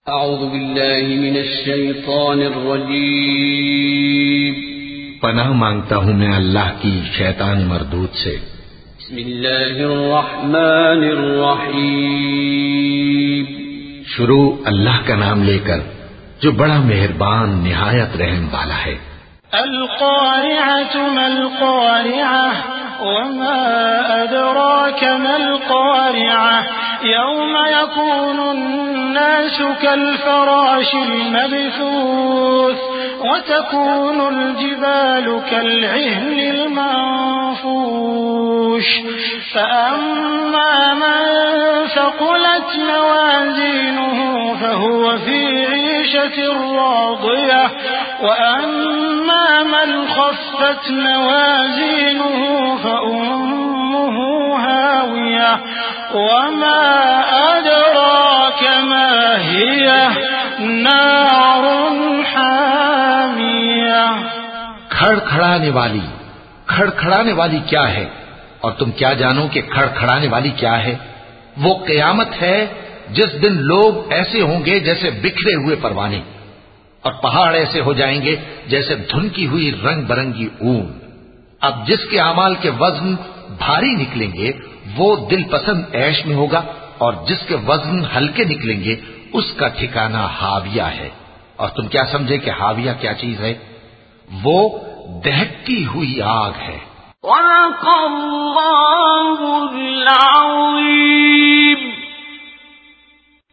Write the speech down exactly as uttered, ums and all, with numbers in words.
اعوذ باللہ من الشیطان الرجیم، پناہ مانگتا ہوں میں اللہ کی شیطان مردود سے۔ بسم اللہ الرحمن الرحیم، شروع اللہ کا نام لے کر جو بڑا مہربان نہایت رحم والا ہے۔ القارعة ما القارعة وما أدراك ما القارعة يوم يكون الناس كالفراش المبثوث وتكون الجبال كالعهن المنفوش فأما من ثقلت موازينه فهو في عيشة راضية وأما من خفت موازينه فأمه هاوية وما أدراك ما هي نار حامية۔ کھڑ کھڑانے والی کھڑ کھڑانے والی کیا ہے، اور تم کیا جانو کہ کھڑ کھڑانے والی کیا ہے؟ وہ قیامت ہے جس دن لوگ ایسے ہوں گے جیسے بکھرے ہوئے پروانے، اور پہاڑ ایسے ہو جائیں گے جیسے دھنکی ہوئی رنگ برنگی اون۔ اب جس کے اعمال کے وزن بھاری نکلیں گے وہ دل پسند عیش میں ہوگا، اور جس کے وزن ہلکے نکلیں گے اس کا ٹھکانہ ہاویہ ہے۔ اور تم کیا سمجھے کہ ہاویہ کیا چیز ہے؟ وہ دہکتی ہوئی آگ ہے۔ وَلَقَ اللَّهُ الْعَظِيمُ۔